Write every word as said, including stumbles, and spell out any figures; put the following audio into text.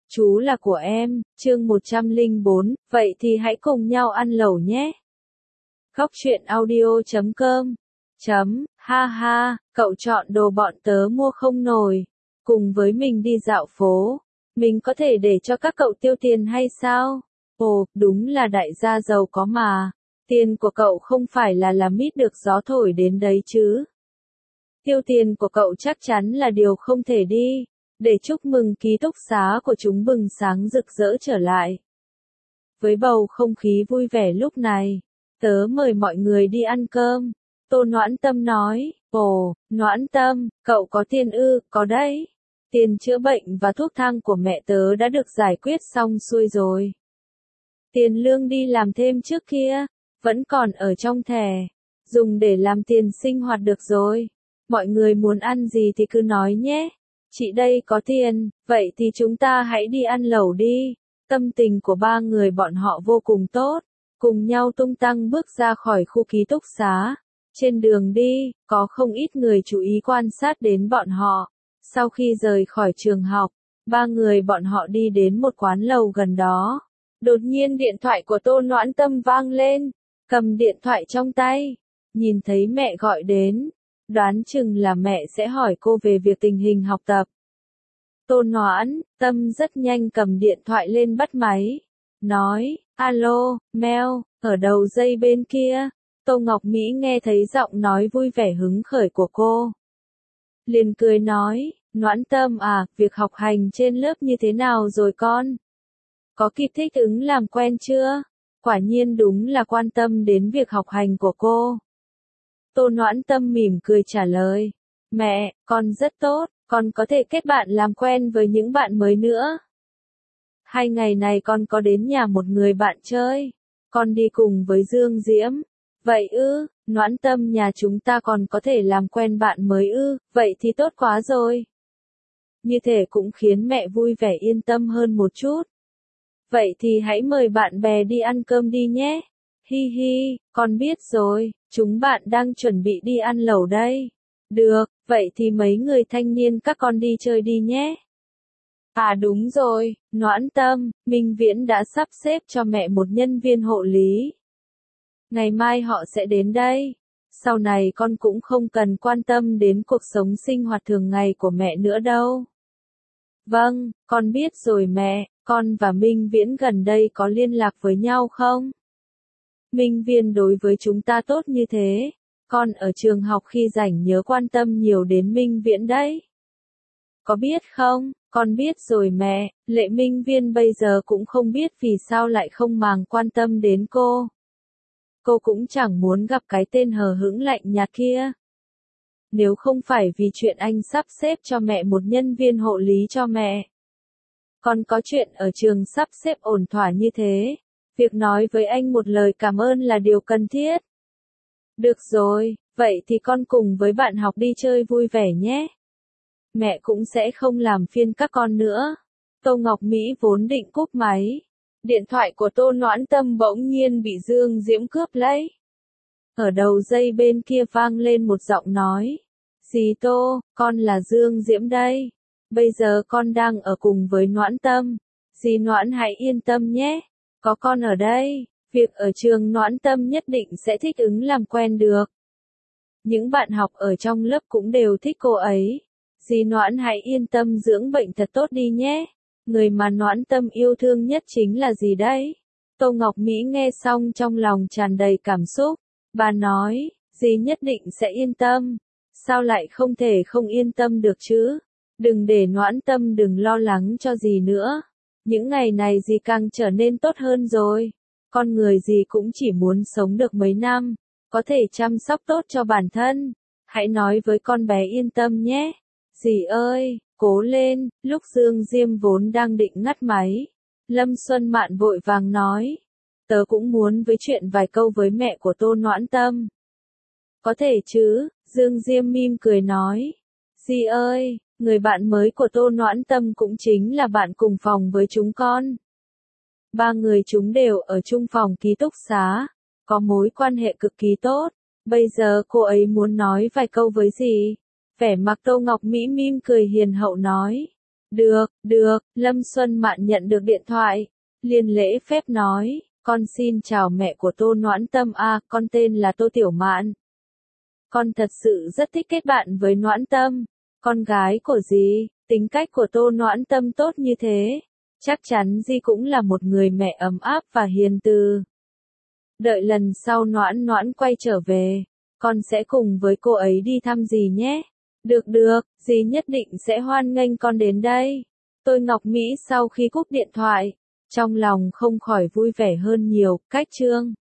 Chú là của em, chương một trăm lẻ bốn, vậy thì hãy cùng nhau ăn lẩu nhé. Góc truyện audio chấm com chấm, ha ha, cậu chọn đồ bọn tớ mua không nổi. Cùng với mình đi dạo phố. Mình có thể để cho các cậu tiêu tiền hay sao? Ồ, đúng là đại gia giàu có mà. Tiền của cậu không phải là làm mít được gió thổi đến đấy chứ. Tiêu tiền của cậu chắc chắn là điều không thể đi. Để chúc mừng ký túc xá của chúng bừng sáng rực rỡ trở lại. Với bầu không khí vui vẻ lúc này, tớ mời mọi người đi ăn cơm. Tô Noãn Tâm nói, ồ, Noãn Tâm, cậu có tiền ư, có đấy. Tiền chữa bệnh và thuốc thang của mẹ tớ đã được giải quyết xong xuôi rồi. Tiền lương đi làm thêm trước kia, vẫn còn ở trong thẻ, dùng để làm tiền sinh hoạt được rồi. Mọi người muốn ăn gì thì cứ nói nhé. Chị đây có tiền, vậy thì chúng ta hãy đi ăn lẩu đi. Tâm tình của ba người bọn họ vô cùng tốt, cùng nhau tung tăng bước ra khỏi khu ký túc xá. Trên đường đi, có không ít người chú ý quan sát đến bọn họ. Sau khi rời khỏi trường học, ba người bọn họ đi đến một quán lẩu gần đó. Đột nhiên điện thoại của Tô Noãn Tâm vang lên, cầm điện thoại trong tay, nhìn thấy mẹ gọi đến. Đoán chừng là mẹ sẽ hỏi cô về việc tình hình học tập. Tô Noãn Tâm rất nhanh cầm điện thoại lên bắt máy. Nói, alo, Mel, ở đầu dây bên kia. Tô Ngọc Mỹ nghe thấy giọng nói vui vẻ hứng khởi của cô. Liền cười nói, Noãn Tâm à, việc học hành trên lớp như thế nào rồi con? Có kịp thích ứng làm quen chưa? Quả nhiên đúng là quan tâm đến việc học hành của cô. Tô Noãn Tâm mỉm cười trả lời, mẹ, con rất tốt, con có thể kết bạn làm quen với những bạn mới nữa. Hai ngày này con có đến nhà một người bạn chơi, con đi cùng với Dương Diễm. Vậy ư, Noãn Tâm nhà chúng ta còn có thể làm quen bạn mới ư, vậy thì tốt quá rồi. Như thế cũng khiến mẹ vui vẻ yên tâm hơn một chút. Vậy thì hãy mời bạn bè đi ăn cơm đi nhé. Hi hi, con biết rồi, chúng bạn đang chuẩn bị đi ăn lẩu đây. Được, vậy thì mấy người thanh niên các con đi chơi đi nhé. À đúng rồi, Noãn Tâm, Minh Viễn đã sắp xếp cho mẹ một nhân viên hộ lý. Ngày mai họ sẽ đến đây. Sau này con cũng không cần quan tâm đến cuộc sống sinh hoạt thường ngày của mẹ nữa đâu. Vâng, con biết rồi mẹ, con và Minh Viễn gần đây có liên lạc với nhau không? Minh Viễn đối với chúng ta tốt như thế, con ở trường học khi rảnh nhớ quan tâm nhiều đến Minh Viễn đấy. Có biết không, con biết rồi mẹ, Lệ Minh Viễn bây giờ cũng không biết vì sao lại không màng quan tâm đến cô. Cô cũng chẳng muốn gặp cái tên hờ hững lạnh nhạt kia. Nếu không phải vì chuyện anh sắp xếp cho mẹ một nhân viên hộ lý cho mẹ. Còn có chuyện ở trường sắp xếp ổn thỏa như thế. Việc nói với anh một lời cảm ơn là điều cần thiết. Được rồi, vậy thì con cùng với bạn học đi chơi vui vẻ nhé. Mẹ cũng sẽ không làm phiền các con nữa. Tô Ngọc Mỹ vốn định cúp máy. Điện thoại của Tô Noãn Tâm bỗng nhiên bị Dương Diễm cướp lấy. Ở đầu dây bên kia vang lên một giọng nói. Dì Tô, con là Dương Diễm đây. Bây giờ con đang ở cùng với Noãn Tâm. Dì Noãn hãy yên tâm nhé. Có con ở đây, việc ở trường Noãn Tâm nhất định sẽ thích ứng làm quen được. Những bạn học ở trong lớp cũng đều thích cô ấy. Dì Noãn hãy yên tâm dưỡng bệnh thật tốt đi nhé. Người mà Noãn Tâm yêu thương nhất chính là dì đấy. Tô Ngọc Mỹ nghe xong trong lòng tràn đầy cảm xúc. Bà nói, dì nhất định sẽ yên tâm. Sao lại không thể không yên tâm được chứ? Đừng để Noãn Tâm đừng lo lắng cho dì nữa. Những ngày này dì càng trở nên tốt hơn rồi. Con người dì cũng chỉ muốn sống được mấy năm, có thể chăm sóc tốt cho bản thân. Hãy nói với con bé yên tâm nhé. Dì ơi, cố lên. Lúc Dương Diêm vốn đang định ngắt máy, Lâm Xuân Mạn vội vàng nói. Tớ cũng muốn với chuyện vài câu với mẹ của Tô Noãn Tâm. Có thể chứ, Dương Diêm mỉm cười nói. Dì ơi, người bạn mới của Tô Noãn Tâm cũng chính là bạn cùng phòng với chúng con. Ba người chúng đều ở chung phòng ký túc xá, có mối quan hệ cực kỳ tốt. Bây giờ cô ấy muốn nói vài câu với dì. Vẻ mặt Tô Ngọc Mỹ mỉm cười hiền hậu nói. Được, được, Lâm Xuân Mạn nhận được điện thoại. Liền lễ phép nói, con xin chào mẹ của Tô Noãn Tâm à, con tên là Tô Tiểu Mạn. Con thật sự rất thích kết bạn với Noãn Tâm. Con gái của dì, tính cách của Tô Noãn Tâm tốt như thế. Chắc chắn dì cũng là một người mẹ ấm áp và hiền từ. Đợi lần sau Noãn Noãn quay trở về, con sẽ cùng với cô ấy đi thăm dì nhé. Được được, dì nhất định sẽ hoan nghênh con đến đây. Tôi Ngọc Mỹ sau khi cúp điện thoại, trong lòng không khỏi vui vẻ hơn nhiều, cách chương.